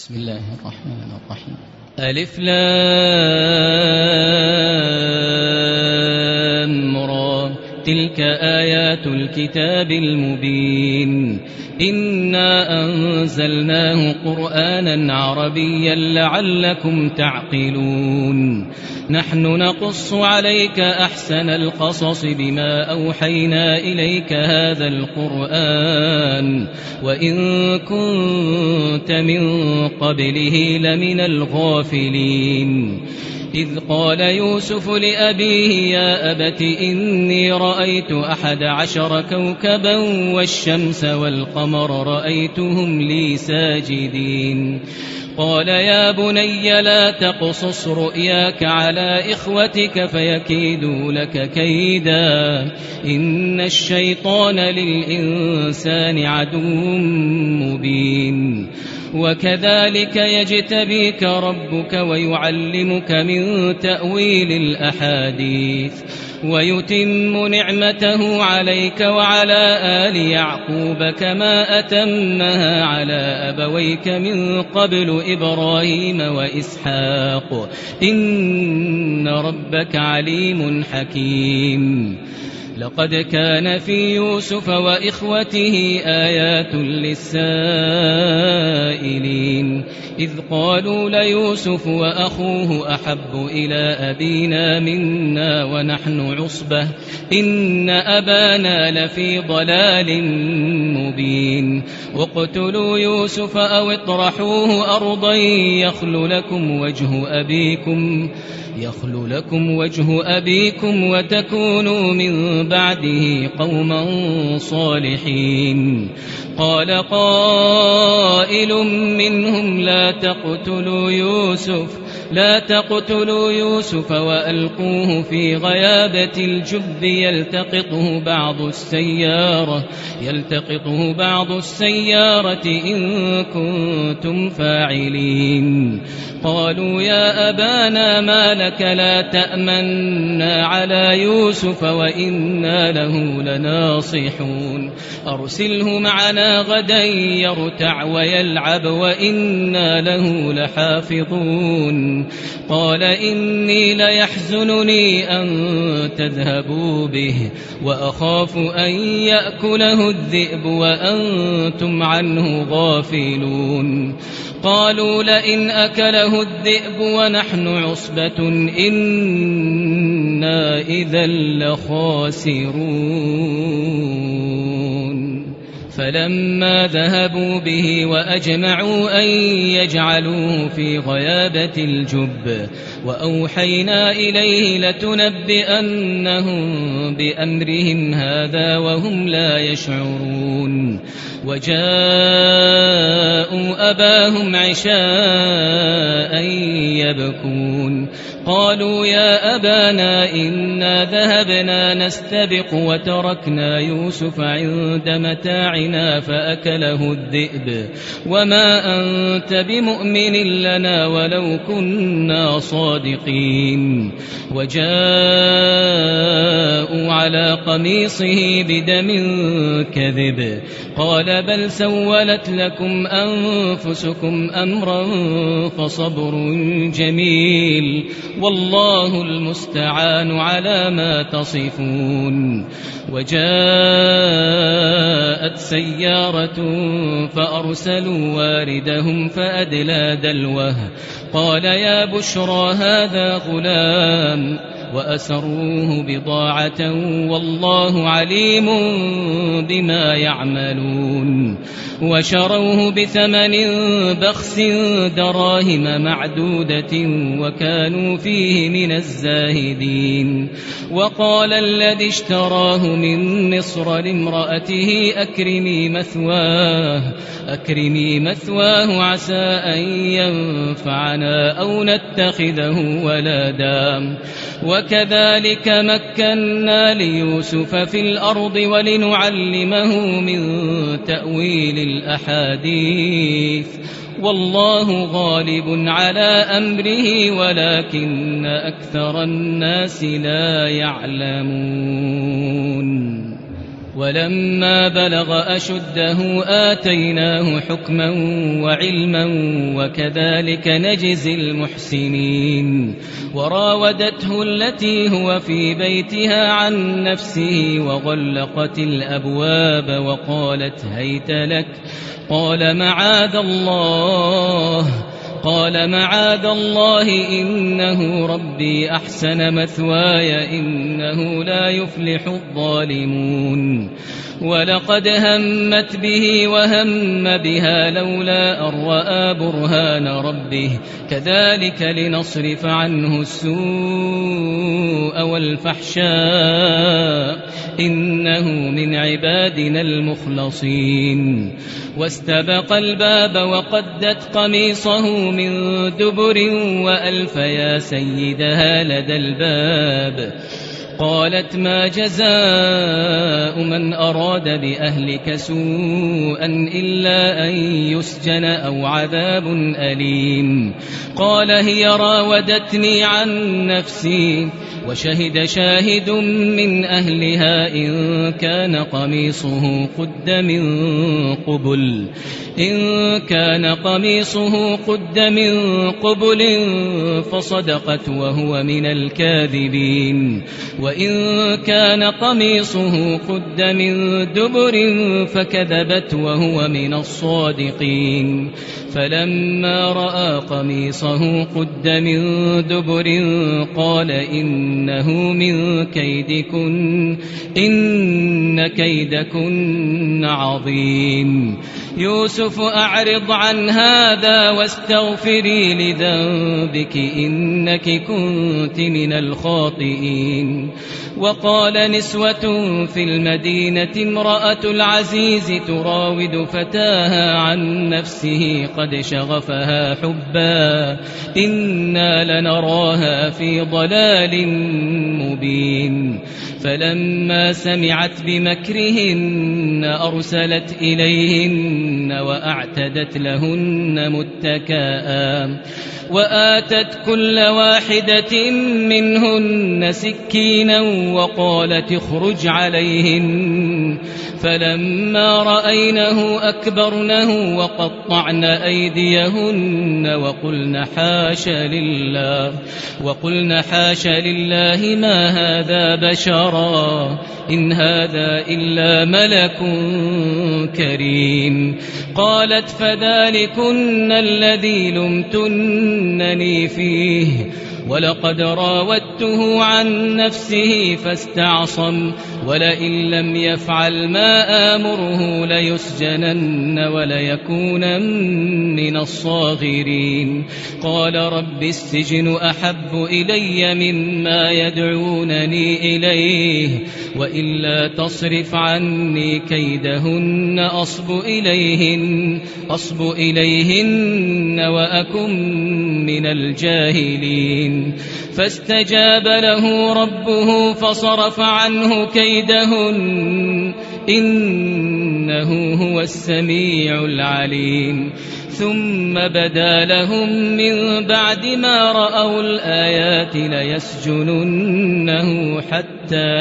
بسم الله الرحمن الرحيم. ألف لام را تلك آيات الكتاب المبين إنا أنزلناه قرآنا عربيا لعلكم تعقلون نحن نقص عليك أحسن القصص بما أوحينا إليك هذا القرآن وإن كنت من قبله لمن الغافلين إذ قال يوسف لأبيه يا أبت إني رأيت 11 كوكبا والشمس والقمر رأيتهم لي ساجدين قال يا بني لا تقصص رؤياك على إخوتك فيكيدوا لك كيدا إن الشيطان للإنسان عدو مبين وكذلك يجتبيك ربك ويعلمك من تأويل الأحاديث ويتم نعمته عليك وعلى آل يعقوب كما أتمها على أبويك من قبل إبراهيم وإسحاق إن ربك عليم حكيم لقد كان في يوسف وإخوته آيات للسائلين إذ قالوا ليوسف وأخوه أحب إلى أبينا منا ونحن عصبة إن أبانا لفي ضلال مبين اقتلوا يوسف أو اطرحوه أرضا يخل لكم وجه أبيكم وتكونوا من بعده قوما صالحين قال قائل منهم لا تقتلوا يوسف وألقوه في غيابة الجب يلتقطه بعض السيارة إن كنتم فاعلين قالوا يا أبانا ما لك لا تأمنا على يوسف وإنا له لناصحون أرسله معنا غدا يرتع ويلعب وإنا له لحافظون قال إني ليحزنني أن تذهبوا به وأخاف أن يأكله الذئب وأنتم عنه غافلون قالوا لئن أكله الذئب ونحن عصبة إنا إذا لخاسرون فلما ذهبوا به وأجمعوا أن يجعلوه في غيابة الجب وأوحينا إليه لتنبئنهم بأمرهم هذا وهم لا يشعرون وجاءوا أباهم عشاء يبكون قالوا يا أبانا إنا ذهبنا نستبق وتركنا يوسف عند متاعنا فأكله الذئب وما أنت بمؤمن لنا ولو كنا صادقين وجاءوا على قميصه بدم كذب قال بل سولت لكم أنفسكم أمرا فصبر جميل والله المستعان على ما تصفون وجاءت سيارة فأرسلوا واردهم فأدلى دلوه قال يا بشرى هذا غلام وأسروه بضاعة والله عليم بما يعملون وشروه بثمن بخس دراهم معدودة وكانوا فيه من الزاهدين وقال الذي اشتراه من مصر لامرأته أكرمي مثواه عسى أن ينفعنا أو نتخذه ولدا وكذلك مكنا ليوسف في الأرض ولنعلمه من تأويل الأحاديث والله غالب على أمره ولكن أكثر الناس لا يعلمون ولما بلغ أشده آتيناه حكما وعلما وكذلك نجزي المحسنين وراودته التي هو في بيتها عن نفسه وغلقت الأبواب وقالت هيت لك قال معاذ الله إنه ربي أحسن مثواي إنه لا يفلح الظالمون ولقد همت به وهم بها لولا أن رأى برهان ربه كذلك لنصرف عنه السوء والفحشاء إنه من عبادنا المخلصين واستبق الباب وقدت قميصه من دبر وألف يا سيدها لدى الباب قالت ما جزاء من أراد بأهلك سوءا إلا أن يسجن أو عذاب أليم قال هي راودتني عن نفسي وشهد شاهد من أهلها إن كان قميصه قد من قبل فصدقت وهو من الكاذبين وإن كان قميصه قد من دبر فكذبت وهو من الصادقين فلما رأى قميصه قد من دبر قال إنه من كيدكن إن كيدكن عظيم يوسف أعرض عن هذا واستغفري لذنبك إنك كنت من الخاطئين وقال نسوة في المدينة امرأة العزيز تراود فتاها عن نفسه قد شغفها حبا إنا لنراها في ضلال مبين فلما سمعت بمكرهن أرسلت إليهن وأعتدت لهن متكئا وآتت كل واحدة منهن سكينا وقالت اخرج عليهن فلما رأينه أكبرنه وقطعن أيديهن وقلن حاش لله ما هذا بشرا إن هذا إلا ملك كريم قالت فذلكن الذي لمتنني فيه ولقد راودته عن نفسه فاستعصم ولئن لم يفعل ما آمره ليسجنن وليكونن من الصاغرين قال رب السجن أحب إلي مما يدعونني إليه وإلا تصرف عني كيدهن أصب إليهن وأكن من الجاهلين فاستجاب له ربه فصرف عنه كيدهن إنه هو السميع العليم ثم بدا لهم من بعد ما رأوا الآيات ليسجننه حتى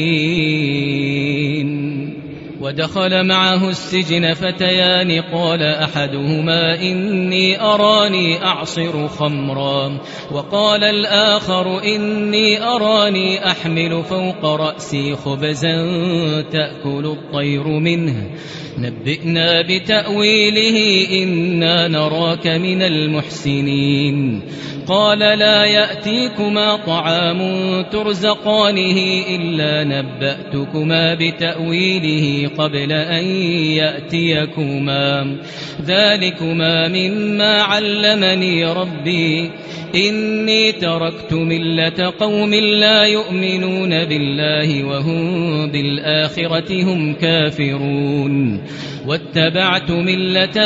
حين ودخل معه السجن فتيان قال أحدهما إني أراني أعصر خمرا وقال الآخر إني أراني أحمل فوق رأسي خبزا تأكل الطير منه نبئنا بتأويله إنا نراك من المحسنين قال لا يأتيكما طعام ترزقانه إلا نبأتكما بتأويله قبل أن يأتيكما ذلكما مما علمني ربي إني تركت ملة قوم لا يؤمنون بالله وهم بالآخرة هم كافرون واتبعت ملة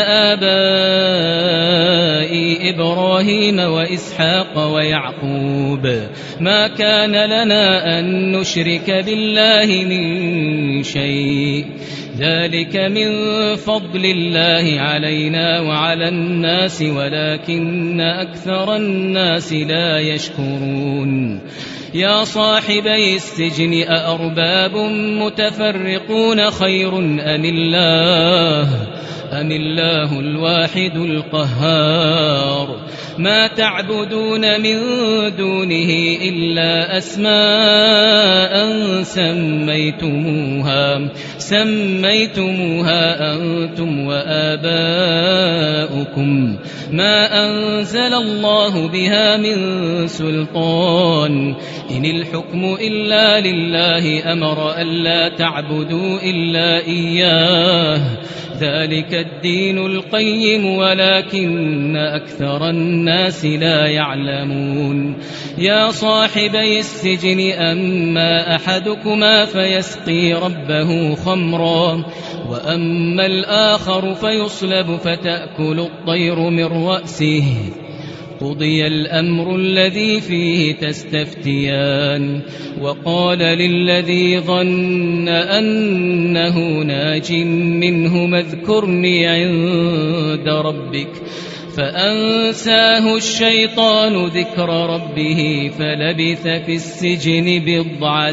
آبائي إبراهيم وإسحاق ويعقوب ما كان لنا أن نشرك بالله من شيء ذلك من فضل الله علينا وعلى الناس ولكن أكثر الناس لا يشكرون يا صاحبي السجن أأرباب متفرقون خير أم الله الواحد القهار ما تعبدون من دونه إلا أسماء سميتموها أنتم وآباؤكم ما أنزل الله بها من سلطان إن الحكم إلا لله أمر ألا تعبدوا إلا إياه ذلك الدين القيم ولكن أكثر الناس لا يعلمون يا صاحبي السجن أما أحدكما فيسقي ربه خمرا وأما الآخر فيصلب فتأكل الطير من رأسه قضي الأمر الذي فيه تستفتيان وقال للذي ظن أنه ناج منه اذكرني عند ربك فأنساه الشيطان ذكر ربه فلبث في السجن 9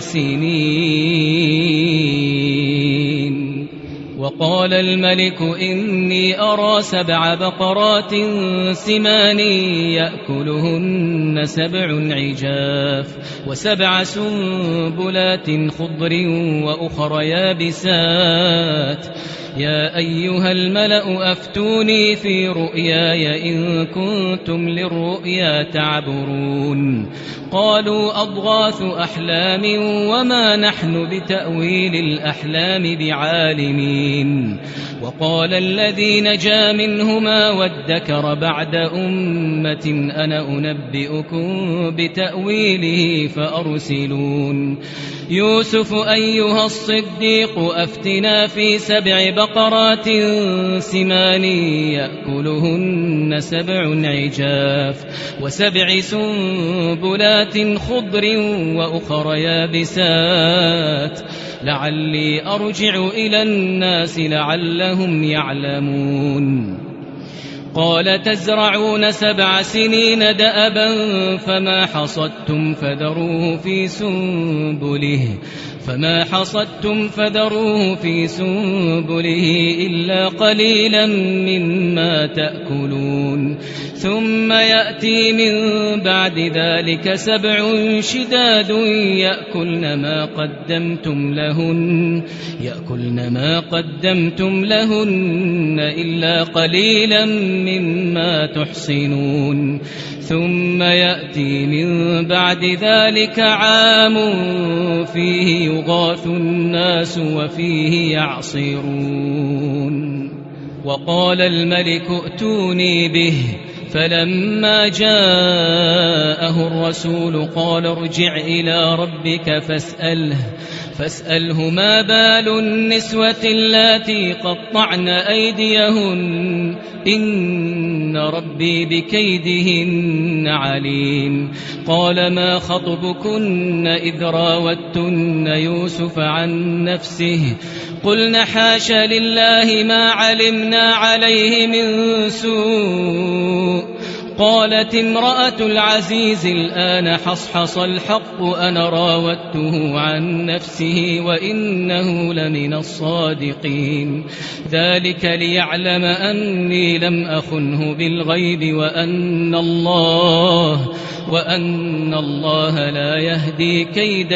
سنين وقال الملك إني أرى 7 بقرات سمان يأكلهن 7 عجاف و7 سنبلات خضر وأخر يابسات يا أيها الملأ أفتوني في رؤياي إن كنتم للرؤيا تعبرون قالوا أضغاث أحلام وما نحن بتأويل الأحلام بعالمين وقال الذي نجا منهما وادكر بعد أمة أنا أنبئكم بتأويله فأرسلون يوسف أيها الصديق أفتنا في 7 بقرات سمان يأكلهن 7 عجاف و7 سنبلات خضر وأخر يابسات لعلي أرجع إلى الناس لعلهم يعلمون قال تزرعون 7 سنين دأبا فما حصدتم فذروه في سنبله إلا قليلا مما تأكلون ثم يأتي من بعد ذلك 7 شداد يأكلن ما قدمتم لهن إلا قليلا مما تحصنون ثم يأتي من بعد ذلك عام فيه يغاث الناس وفيه يعصرون وقال الملك ائتوني به فلما جاءه الرسول قال ارجع إلى ربك فاسأله ما بال النسوة اللاتي قطعن أيديهن إن ربي بكيدهن عليم قال ما خطبكن إذ راوتن يوسف عن نفسه قلن حاش لله ما علمنا عليه من سوء قالت امرأة العزيز الآن حصحص الحق أنا راودته عن نفسه وإنه لمن الصادقين ذلك ليعلم أني لم أخنه بالغيب وأن الله لا يهدي كيد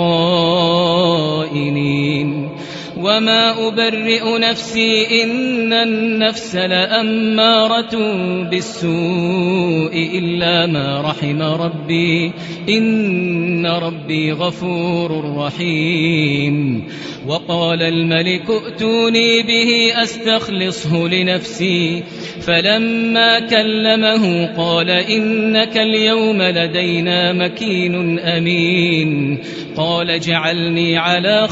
الخائنين وما أبرئ نفسي إن النفس لأمارة بالسوء إلا ما رحم ربي إن ربي غفور رحيم وقال الملك ائتوني به أستخلصه لنفسي فلما كلمه قال إنك اليوم لدينا مكين أمين قال اجعلني على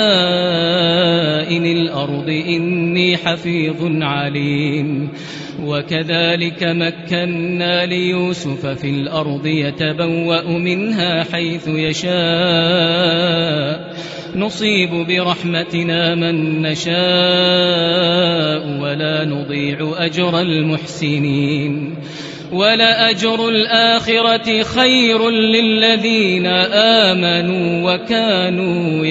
خزائن الأرض إني حفيظ عليم وكذلك مكنا ليوسف في الأرض يتبوأ منها حيث يشاء نصيب برحمتنا من نشاء ولا نضيع أجر المحسنين ولأجر الآخرة خير للذين آمنوا وكانوا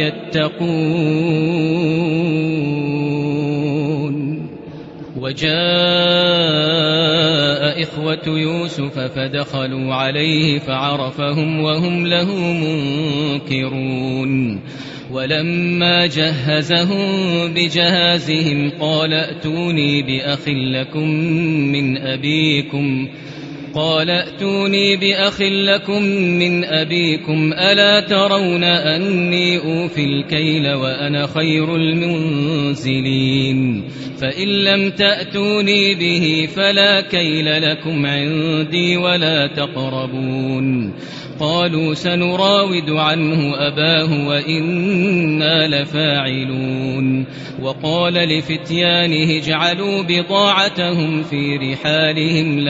يتقون. وجاء إخوة يوسف فدخلوا عليه فعرفهم وهم له منكرون. ولما جهزهم بجهازهم قال ائتوني بأخ لكم من أبيكم ألا ترون أني أوفي الكيل وأنا خير المنزلين فإن لم تأتوني به فلا كيل لكم عندي ولا تقربون. قالوا سنراود عنه أباه وإنا لفاعلون. وقال لفتيانه اجعلوا بضاعتهم في رحالهم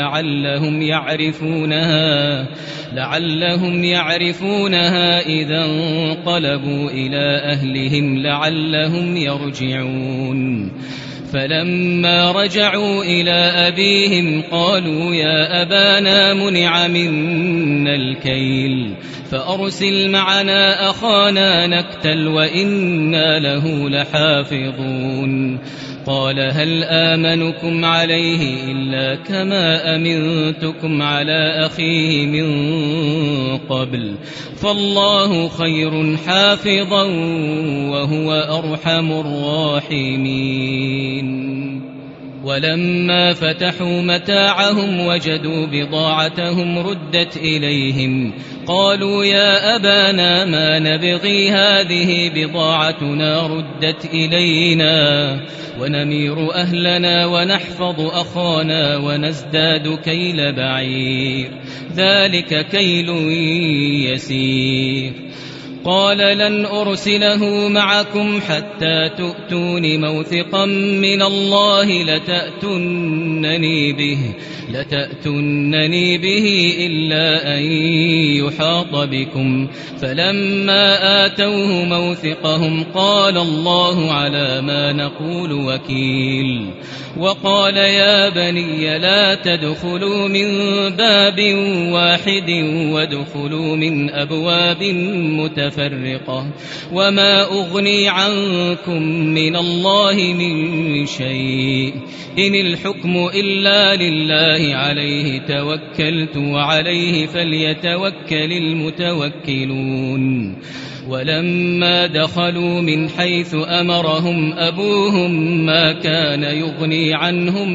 لعلهم يعرفونها إذا انقلبوا إلى أهلهم لعلهم يرجعون. فلما رجعوا إلى أبيهم قالوا يا أبانا منع منا الكيل فأرسل معنا أخانا نكتل وإنا له لحافظون. قال هل آمنكم عليه إلا كما أمنتكم على أخيه من قبل فالله خير حافظا وهو أرحم الراحمين. ولما فتحوا متاعهم وجدوا بضاعتهم ردت إليهم قالوا يا أبانا ما نبغي هذه بضاعتنا ردت إلينا ونمير أهلنا ونحفظ أخانا ونزداد كيل بعير ذلك كيل يسير. قال لن أرسله معكم حتى تؤتون موثقا من الله لتأتونني به إلا أن يحاط بكم. فلما آتوه موثقهم قال الله على ما نقول وكيل. وقال يا بني لا تدخلوا من باب واحد وادخلوا من أبواب متفرقة وما أغني عنكم من الله من شيء إن الحكم إلا لله عليه توكلت وعليه فليتوكل المتوكلون. ولما دخلوا من حيث أمرهم أبوهم ما كان يغني عنهم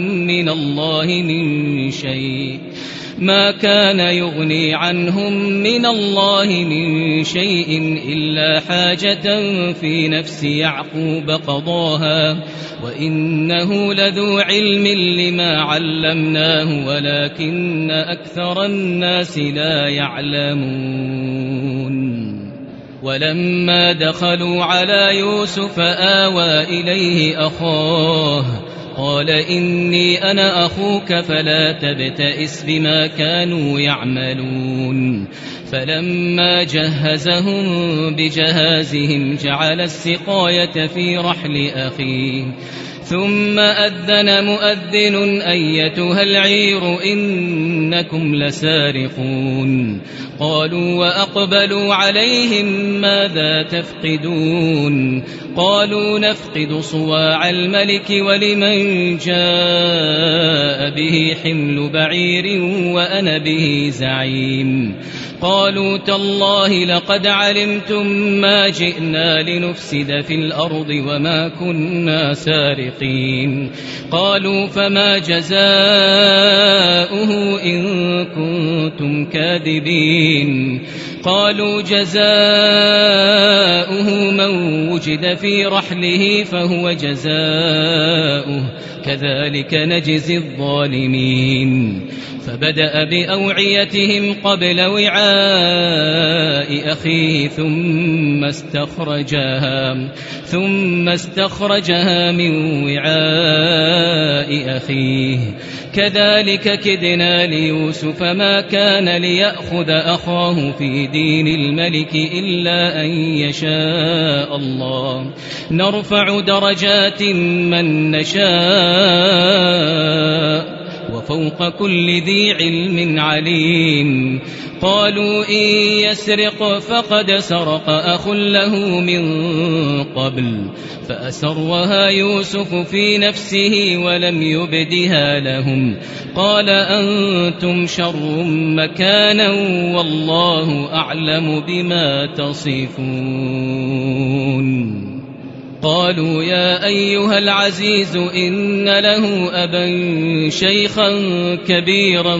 من الله من شيء إلا حاجة في نفس يعقوب قضاها وإنه لذو علم لما علمناه ولكن أكثر الناس لا يعلمون. ولما دخلوا على يوسف آوى إليه أخاه قال إني أنا أخوك فلا تبتئس بما كانوا يعملون. فلما جهزهم بجهازهم جعل السقاية في رحل أخيه ثم أذن مؤذن أيتها العير إنكم لسارقون. قالوا وأقبلوا عليهم ماذا تفقدون قالوا نفقد صواع الملك ولمن جاء به حمل بعير وأنا به زعيم. قالوا تالله لقد علمتم ما جئنا لنفسد في الأرض وما كنا سارقين. قالوا فما جزاؤه إن كنتم كاذبين. قالوا جزاؤه من وجد في رحله فهو جزاؤه كذلك نجزي الظالمين. فبدأ بأوعيتهم قبل وعاء أخيه ثم استخرجها من وعاء أخيه كذلك كدنا ليوسف ما كان ليأخذ أخاه في دين الملك إلا أن يشاء الله نرفع درجات من نشاء وفوق كل ذي علم عليم. قالوا إن يسرق فقد سرق أخ له من قبل فأسرها يوسف في نفسه ولم يبدها لهم قال أنتم شر مكانا والله أعلم بما تصفون. قالوا يا أيها العزيز إن له أبا شيخا كبيرا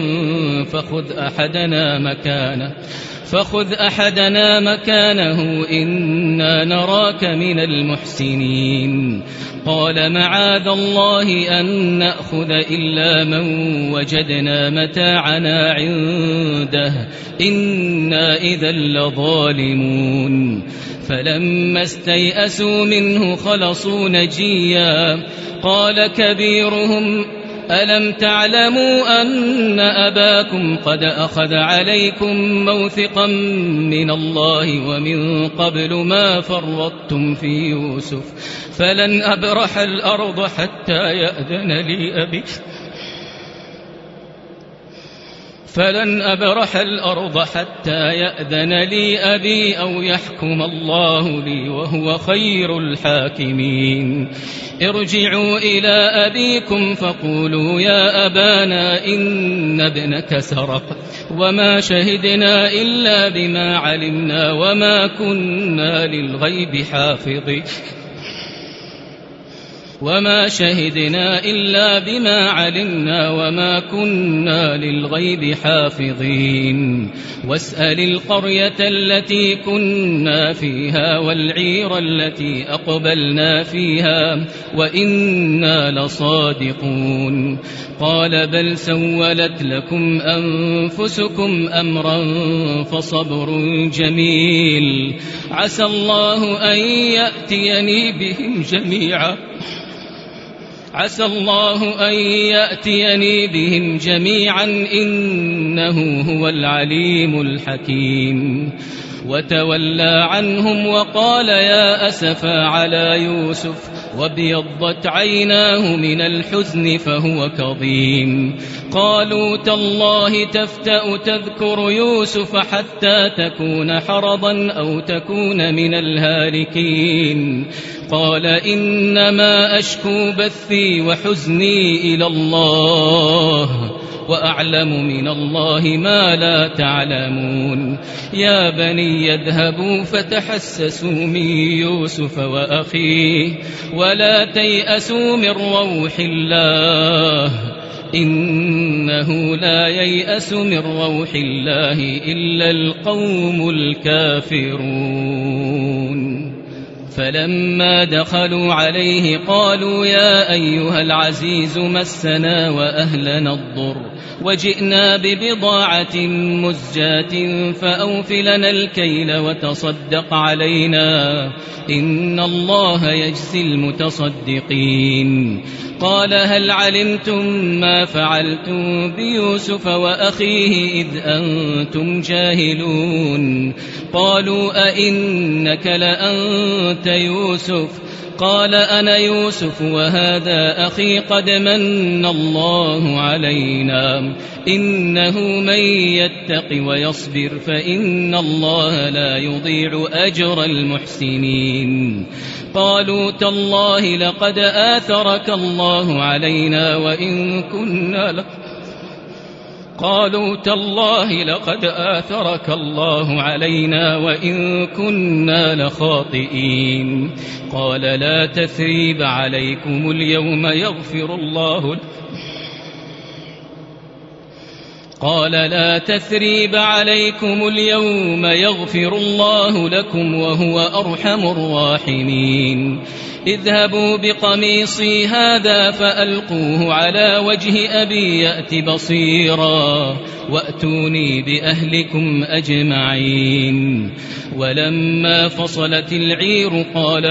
فخذ أحدنا مكانه إنا نراك من المحسنين. قال معاذ الله أن نأخذ إلا من وجدنا متاعنا عنده إنا إذا لظالمون. فلما استيئسوا منه خلصوا نجيا قال كبيرهم ألم تعلموا أن أباكم قد أخذ عليكم موثقا من الله ومن قبل ما فرطتم في يوسف فلن أبرح الأرض حتى يأذن لي أبي أو يحكم الله لي وهو خير الحاكمين. ارجعوا إلى أبيكم فقولوا يا أبانا إن ابنك سرق وما شهدنا إلا بما علمنا وما كنا للغيب حافظين. واسأل القرية التي كنا فيها والعير التي أقبلنا فيها وإنا لصادقون. قال بل سولت لكم أنفسكم أمرا فصبر جميل عسى الله أن يأتيني بهم جميعا إنه هو العليم الحكيم. وتولى عنهم وقال يا أسفا على يوسف وابيضت عيناه من الحزن فهو كظيم. قالوا تالله تفتأ تذكر يوسف حتى تكون حرضا أو تكون من الهالكين. قال إنما أشكو بثي وحزني إلى الله وأعلم من الله ما لا تعلمون. يا بني يذهبوا فتحسسوا من يوسف وأخيه ولا تيأسوا من روح الله إنه لا ييأس من روح الله إلا القوم الكافرون. فلما دخلوا عليه قالوا يا أيها العزيز مسنا وأهلنا الضر وجئنا ببضاعة مزجاة فأوف لنا الكيل وتصدق علينا إن الله يجزي المتصدقين. قال هل علمتم ما فعلتم بيوسف وأخيه إذ أنتم جاهلون؟ قالوا أئنك لأنت يوسف؟ قال أنا يوسف وهذا أخي قد من الله علينا إنه من يتق ويصبر فإن الله لا يضيع أجر المحسنين. قالوا تالله لقد آثرك الله علينا وإن كنا لخاطئين. قال لا تثريب عليكم اليوم يغفر الله لكم وهو أرحم الراحمين. اذهبوا بقميصي هذا فألقوه على وجه أبي يأت بصيرا وأتوني بأهلكم أجمعين. ولما فصلت العير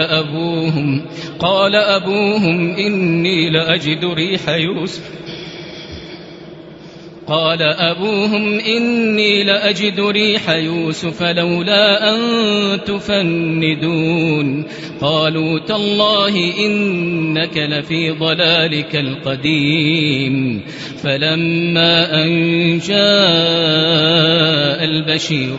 قال أبوهم إني لأجد ريح يوسف قال أبوهم إني لأجد ريح يوسف لولا أن تفندون قالوا تالله إنك لفي ضلالك القديم فلما أن جاء البشير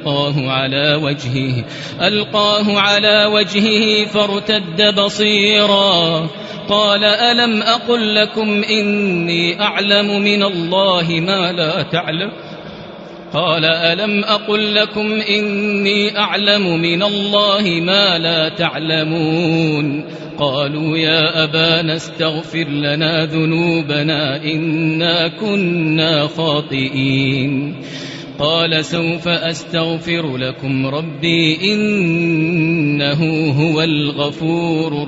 ألقاه على وجهه فارتد بصيرا قال ألم أقل لكم إني أعلم من الله ما لا تعلم قال ألم أقل لكم إني أعلم من الله ما لا تعلمون قالوا يا أبانا استغفر لنا ذنوبنا إنا كنا خاطئين قال سوف أستغفر لكم ربي إنه هو الغفور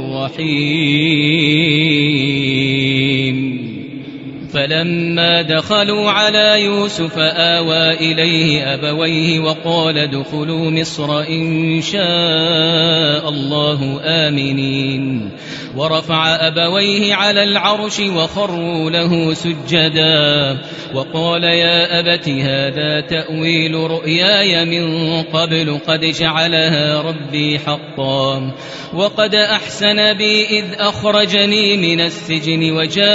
الرحيم فلما دخلوا على يوسف آوى إليه أبويه وقال ادخلوا مصر إن شاء الله آمنين ورفع أبويه على العرش وخروا له سجدا وقال يا أبت هذا تأويل رؤياي من قبل قد جعلها ربي حقا وقد أحسن بي إذ أخرجني من السجن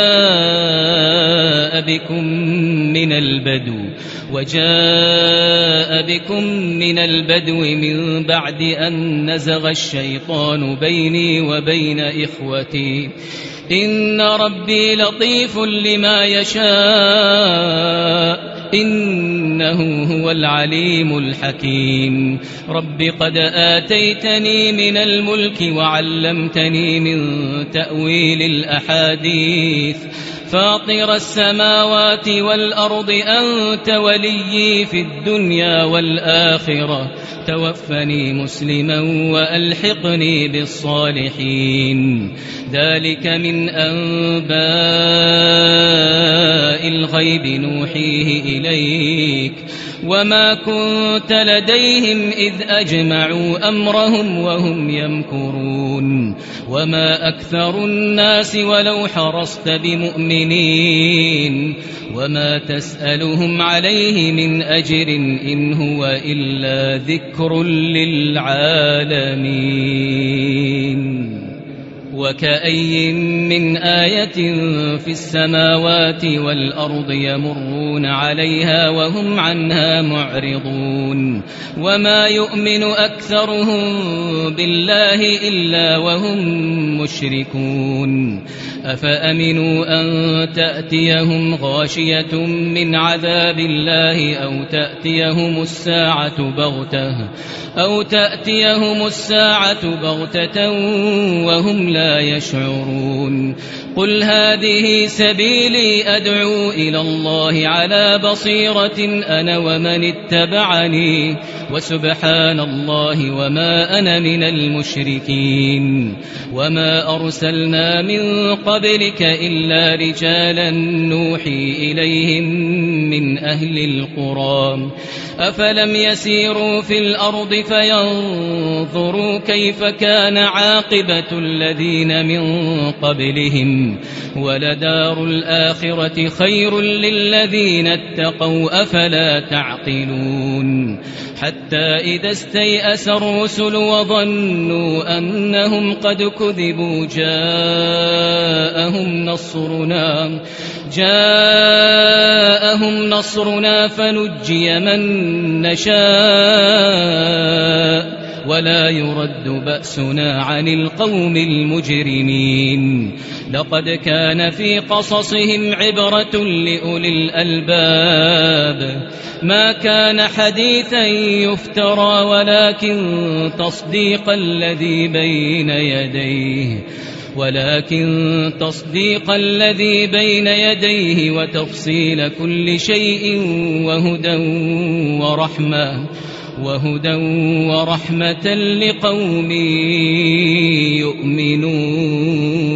وجاء بكم من البدو من بعد أن نزغ الشيطان بيني وبين إخوتي إن ربي لطيف لما يشاء إنه هو العليم الحكيم رب قد آتيتني من الملك وعلمتني من تأويل الأحاديث فاطر السماوات والأرض أنت وليي في الدنيا والآخرة توفني مسلما وألحقني بالصالحين ذلك من أنباء الغيب نوحيه إليك وما كنت لديهم إذ أجمعوا أمرهم وهم يمكرون وما أكثر الناس ولو حرصت بمؤمنين وما تسألهم عليه من أجر إن هو إلا ذكر للعالمين وكأي من آية في السماوات والأرض يمرون عليها وهم عنها معرضون وما يؤمن أكثرهم بالله إلا وهم مشركون أفأمنوا أن تأتيهم غاشية من عذاب الله أو تأتيهم الساعة بغتة وهم لا يشعرون قل هذه سبيلي أدعو إلى الله على بصيرة أنا ومن اتبعني وسبحان الله وما أنا من المشركين وما أرسلنا من قبلك إلا رجالا نوحي إليهم من أهل القرى أفلم يسيروا في الأرض فينظروا كيف كان عاقبة الذين من قبلهم ولدار الآخرة خير للذين اتقوا أفلا تعقلون حتى إذا استيأس الرسل وظنوا أنهم قد كذبوا جاءهم نصرنا فنجي من نشاء ولا يرد بأسنا عن القوم المجرمين لقد كان في قصصهم عبرة لأولي الألباب ما كان حديثا يفترى ولكن تصديق الذي بين يديه وتفصيل كل شيء وهدى ورحمة لقوم يؤمنون